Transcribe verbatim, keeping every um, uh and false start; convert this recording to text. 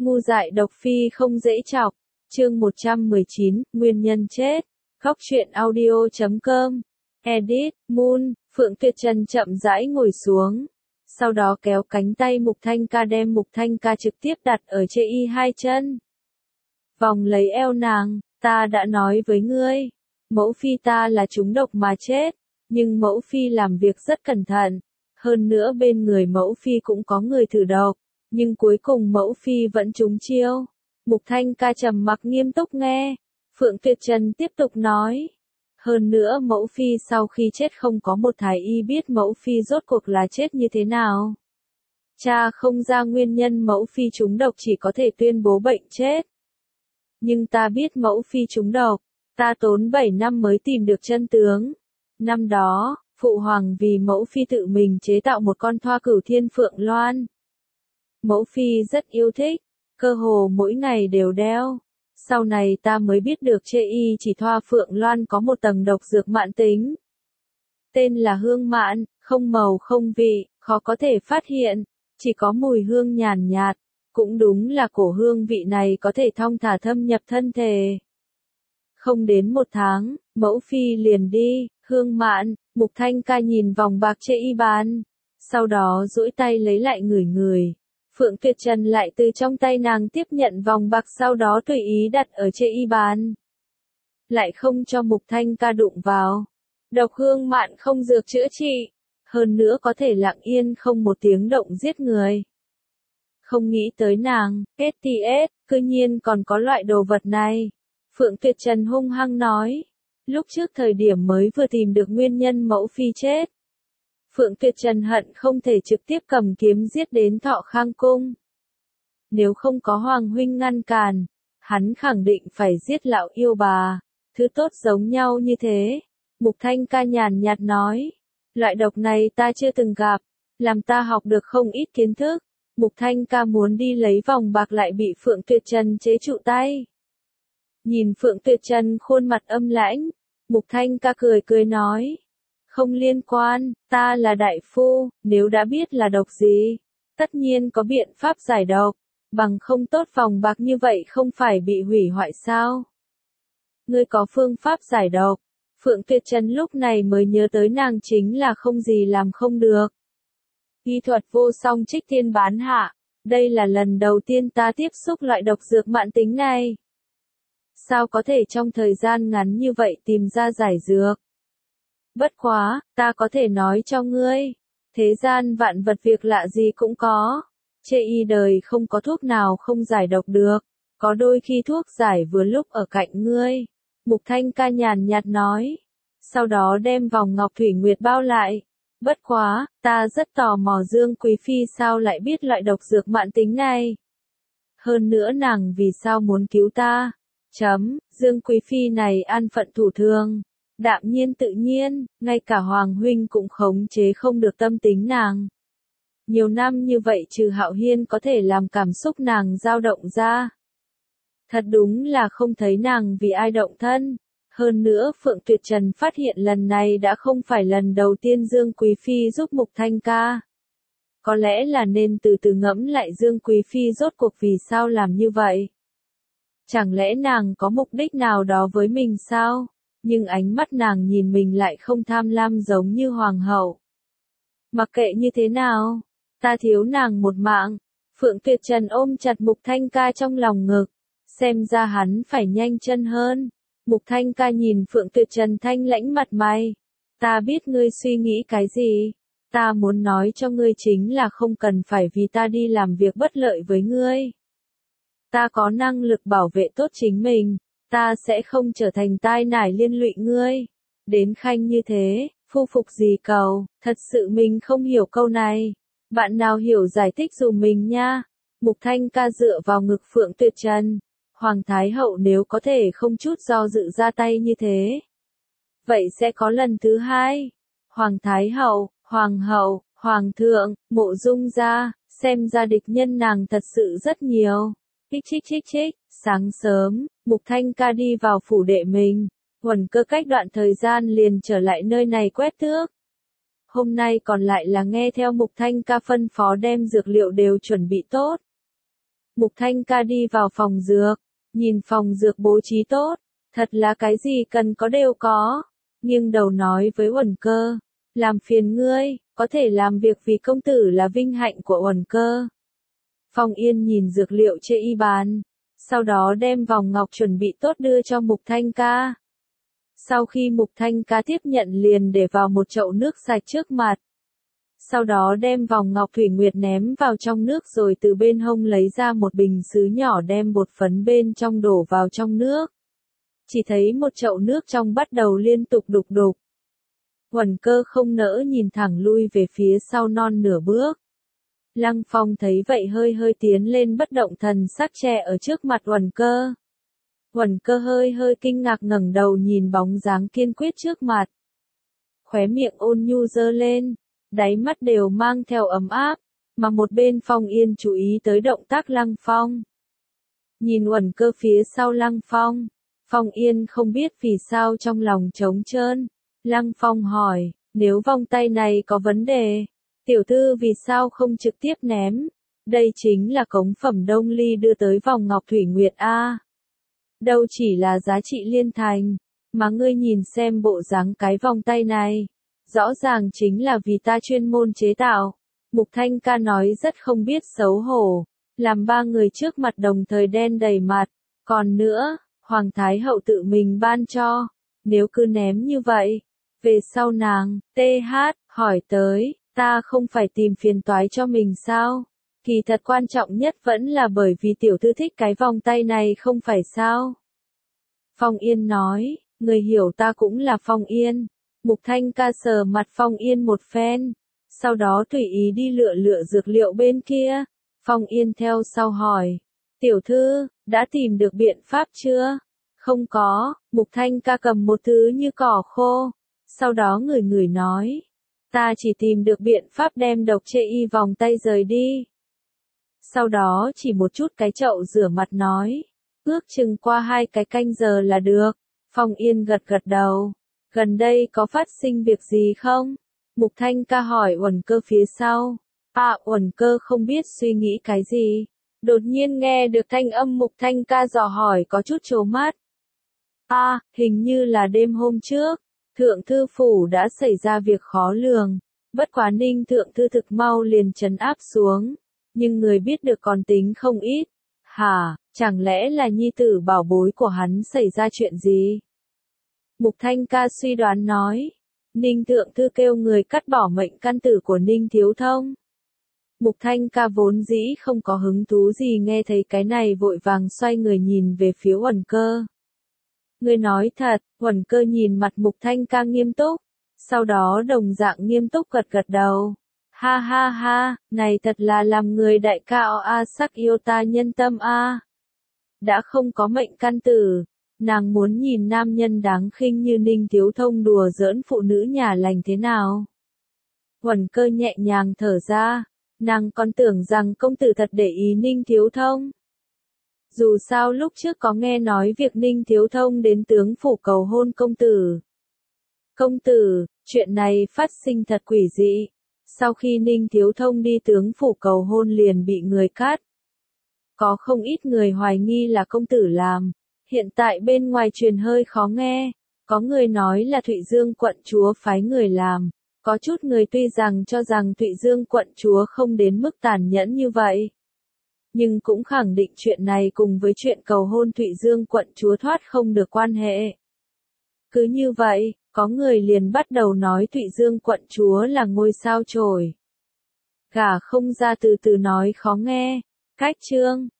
Ngu dại độc phi không dễ chọc. Chương một trăm mười chín, nguyên nhân chết. Góc truyện audio chấm com. Edit, Moon, Phượng Tuyệt Trần chậm rãi ngồi xuống. Sau đó kéo cánh tay Mục Thanh Ca đem Mục Thanh Ca trực tiếp đặt ở trên y hai chân. Vòng lấy eo nàng, ta đã nói với ngươi. Mẫu phi ta là trúng độc mà chết. Nhưng mẫu phi làm việc rất cẩn thận. Hơn nữa bên người mẫu phi cũng có người thử độc. Nhưng cuối cùng mẫu phi vẫn trúng chiêu. Mục Thanh Ca trầm mặc nghiêm túc nghe. Phượng Tuyệt Trần tiếp tục nói. Hơn nữa mẫu phi sau khi chết không có một thái y biết mẫu phi rốt cuộc là chết như thế nào. Cha không ra nguyên nhân mẫu phi trúng độc chỉ có thể tuyên bố bệnh chết. Nhưng ta biết mẫu phi trúng độc. Ta tốn bảy năm mới tìm được chân tướng. Năm đó, Phụ Hoàng vì mẫu phi tự mình chế tạo một con thoa cửu thiên phượng loan. Mẫu phi rất yêu thích, cơ hồ mỗi ngày đều đeo. Sau này ta mới biết được chê y chỉ thoa phượng loan có một tầng độc dược mãn tính. Tên là hương mạn, không màu không vị, khó có thể phát hiện, chỉ có mùi hương nhàn nhạt. Cũng đúng là cổ hương vị này có thể thong thả thâm nhập thân thể. Không đến một tháng, mẫu phi liền đi, hương mạn, Mục Thanh Ca nhìn vòng bạc chê y bàn. Sau đó duỗi tay lấy lại ngửi ngửi. Phượng Tuyệt Trần lại từ trong tay nàng tiếp nhận vòng bạc sau đó tùy ý đặt ở chê y bàn. Lại không cho Mục Thanh Ca đụng vào. Độc hương mạn không dược chữa trị. Hơn nữa có thể lặng yên không một tiếng động giết người. Không nghĩ tới nàng, ét tê ét, cư nhiên còn có loại đồ vật này. Phượng Tuyệt Trần hung hăng nói. Lúc trước thời điểm mới vừa tìm được nguyên nhân mẫu phi chết. Phượng Tuyệt Trần hận không thể trực tiếp cầm kiếm giết đến Thọ Khang Cung. Nếu không có Hoàng huynh ngăn cản, hắn khẳng định phải giết lão yêu bà. Thứ tốt giống nhau như thế. Mục Thanh Ca nhàn nhạt nói. Loại độc này ta chưa từng gặp, làm ta học được không ít kiến thức. Mục Thanh Ca muốn đi lấy vòng bạc lại bị Phượng Tuyệt Trần chế trụ tay. Nhìn Phượng Tuyệt Trần khuôn mặt âm lãnh, Mục Thanh Ca cười cười nói. Không liên quan, ta là đại phu, nếu đã biết là độc gì, tất nhiên có biện pháp giải độc, bằng không tốt vòng bạc như vậy không phải bị hủy hoại sao? Ngươi có phương pháp giải độc? Phượng Tuyệt Trần lúc này mới nhớ tới nàng chính là không gì làm không được. Y thuật vô song trích thiên bán hạ, đây là lần đầu tiên ta tiếp xúc loại độc dược mãn tính này. Sao có thể trong thời gian ngắn như vậy tìm ra giải dược? Bất quá, ta có thể nói cho ngươi, thế gian vạn vật việc lạ gì cũng có. Chê y đời không có thuốc nào không giải độc được, có đôi khi thuốc giải vừa lúc ở cạnh ngươi. Mục Thanh Ca nhàn nhạt nói, sau đó đem vòng ngọc thủy nguyệt bao lại. Bất quá, ta rất tò mò Dương Quý Phi sao lại biết loại độc dược mãn tính này. Hơn nữa nàng vì sao muốn cứu ta. Chấm, Dương Quý Phi này an phận thủ thường, đạm nhiên tự nhiên, ngay cả Hoàng huynh cũng khống chế không được tâm tính nàng. Nhiều năm như vậy trừ Hạo Hiên có thể làm cảm xúc nàng dao động ra. Thật đúng là không thấy nàng vì ai động thân. Hơn nữa Phượng Tuyệt Trần phát hiện lần này đã không phải lần đầu tiên Dương Quý Phi giúp Mục Thanh Ca. Có lẽ là nên từ từ ngẫm lại Dương Quý Phi rốt cuộc vì sao làm như vậy. Chẳng lẽ nàng có mục đích nào đó với mình sao? Nhưng ánh mắt nàng nhìn mình lại không tham lam giống như hoàng hậu. Mặc kệ như thế nào, ta thiếu nàng một mạng. Phượng Tuyệt Trần ôm chặt Mục Thanh Ca trong lòng ngực. Xem ra hắn phải nhanh chân hơn. Mục Thanh Ca nhìn Phượng Tuyệt Trần thanh lãnh mặt mày. Ta biết ngươi suy nghĩ cái gì. Ta muốn nói cho ngươi chính là không cần phải vì ta đi làm việc bất lợi với ngươi. Ta có năng lực bảo vệ tốt chính mình. Ta sẽ không trở thành tai nải liên lụy ngươi. Đến khanh như thế, phu phục gì cầu, thật sự mình không hiểu câu này. Bạn nào hiểu giải thích dùm mình nha. Mục Thanh Ca dựa vào ngực Phượng Tuyệt Trần. Hoàng Thái Hậu nếu có thể không chút do dự ra tay như thế. Vậy sẽ có lần thứ hai. Hoàng Thái Hậu, Hoàng Hậu, Hoàng Thượng, Mộ Dung gia, xem ra địch nhân nàng thật sự rất nhiều. Chích chích chích chích, sáng sớm, Mục Thanh Ca đi vào phủ đệ mình. Huẩn Cơ cách đoạn thời gian liền trở lại nơi này quét tước. Hôm nay còn lại là nghe theo Mục Thanh Ca phân phó đem dược liệu đều chuẩn bị tốt. Mục Thanh Ca đi vào phòng dược, nhìn phòng dược bố trí tốt, thật là cái gì cần có đều có, nghiêng đầu nói với Uẩn Cơ, làm phiền ngươi, có thể làm việc vì công tử là vinh hạnh của Uẩn Cơ. Phong Yên nhìn dược liệu trên y bàn, sau đó đem vòng ngọc chuẩn bị tốt đưa cho Mục Thanh Ca. Sau khi Mục Thanh Ca tiếp nhận liền để vào một chậu nước sạch trước mặt. Sau đó đem vòng ngọc thủy nguyệt ném vào trong nước rồi từ bên hông lấy ra một bình sứ nhỏ đem bột phấn bên trong đổ vào trong nước. Chỉ thấy một chậu nước trong bắt đầu liên tục đục đục. Uẩn Cơ không nỡ nhìn thẳng lui về phía sau non nửa bước. Lăng Phong thấy vậy hơi hơi tiến lên bất động thần sắc che ở trước mặt Uẩn Cơ. Uẩn Cơ hơi hơi kinh ngạc ngẩng đầu nhìn bóng dáng kiên quyết trước mặt. Khóe miệng ôn nhu dơ lên, đáy mắt đều mang theo ấm áp, mà một bên Phong Yên chú ý tới động tác Lăng Phong. Nhìn Uẩn Cơ phía sau Lăng Phong, Phong Yên không biết vì sao trong lòng trống trơn. Lăng Phong hỏi, nếu vòng tay này có vấn đề, tiểu thư vì sao không trực tiếp ném? Đây chính là cống phẩm Đông Ly đưa tới vòng ngọc thủy nguyệt a. Đâu chỉ là giá trị liên thành, mà ngươi nhìn xem bộ dáng cái vòng tay này, rõ ràng chính là vì ta chuyên môn chế tạo. Mục Thanh Ca nói rất không biết xấu hổ, làm ba người trước mặt đồng thời đen đầy mặt, còn nữa, Hoàng Thái Hậu tự mình ban cho, nếu cứ ném như vậy, về sau nàng, tê hát, hỏi tới, ta không phải tìm phiền toái cho mình sao? Kỳ thật quan trọng nhất vẫn là bởi vì tiểu thư thích cái vòng tay này không phải sao? Phong Yên nói, người hiểu ta cũng là Phong Yên. Mục Thanh Ca sờ mặt Phong Yên một phen, sau đó tùy ý đi lựa lựa dược liệu bên kia. Phong Yên theo sau hỏi, tiểu thư, đã tìm được biện pháp chưa? Không có, Mục Thanh Ca cầm một thứ như cỏ khô, sau đó người người nói, ta chỉ tìm được biện pháp đem độc chê y vòng tay rời đi. Sau đó chỉ một chút cái chậu rửa mặt nói, ước chừng qua hai cái canh giờ là được. Phong Yên gật gật đầu, gần đây có phát sinh việc gì không? Mục Thanh Ca hỏi Uẩn Cơ phía sau. À, Uẩn Cơ không biết suy nghĩ cái gì, đột nhiên nghe được thanh âm Mục Thanh Ca dò hỏi có chút trố mắt. À, hình như là đêm hôm trước, Thượng Thư Phủ đã xảy ra việc khó lường, bất quá Ninh Thượng Thư thực mau liền trấn áp xuống, nhưng người biết được còn tính không ít. Hả, chẳng lẽ là nhi tử bảo bối của hắn xảy ra chuyện gì? Mục Thanh Ca suy đoán nói, Ninh Thượng Thư kêu người cắt bỏ mệnh căn tử của Ninh Thiếu Thông. Mục Thanh Ca vốn dĩ không có hứng thú gì nghe thấy cái này vội vàng xoay người nhìn về phía Uẩn Cơ. Ngươi nói thật, Uẩn Cơ nhìn mặt Mục Thanh Ca nghiêm túc, sau đó đồng dạng nghiêm túc gật gật đầu. Ha ha ha, này thật là làm người đại cao a sắc yêu ta nhân tâm a. Đã không có mệnh căn tử, nàng muốn nhìn nam nhân đáng khinh như Ninh Thiếu Thông đùa giỡn phụ nữ nhà lành thế nào. Uẩn Cơ nhẹ nhàng thở ra, nàng còn tưởng rằng công tử thật để ý Ninh Thiếu Thông. Dù sao lúc trước có nghe nói việc Ninh Thiếu Thông đến tướng phủ cầu hôn công tử. Công tử, chuyện này phát sinh thật quỷ dị. Sau khi Ninh Thiếu Thông đi tướng phủ cầu hôn liền bị người cắt. Có không ít người hoài nghi là công tử làm. Hiện tại bên ngoài truyền hơi khó nghe. Có người nói là Thụy Dương quận chúa phái người làm. Có chút người tuy rằng cho rằng Thụy Dương quận chúa không đến mức tàn nhẫn như vậy. Nhưng cũng khẳng định chuyện này cùng với chuyện cầu hôn Thụy Dương quận chúa thoát không được quan hệ. Cứ như vậy, có người liền bắt đầu nói Thụy Dương quận chúa là ngôi sao chổi. Gả không ra từ từ nói khó nghe. Cách chương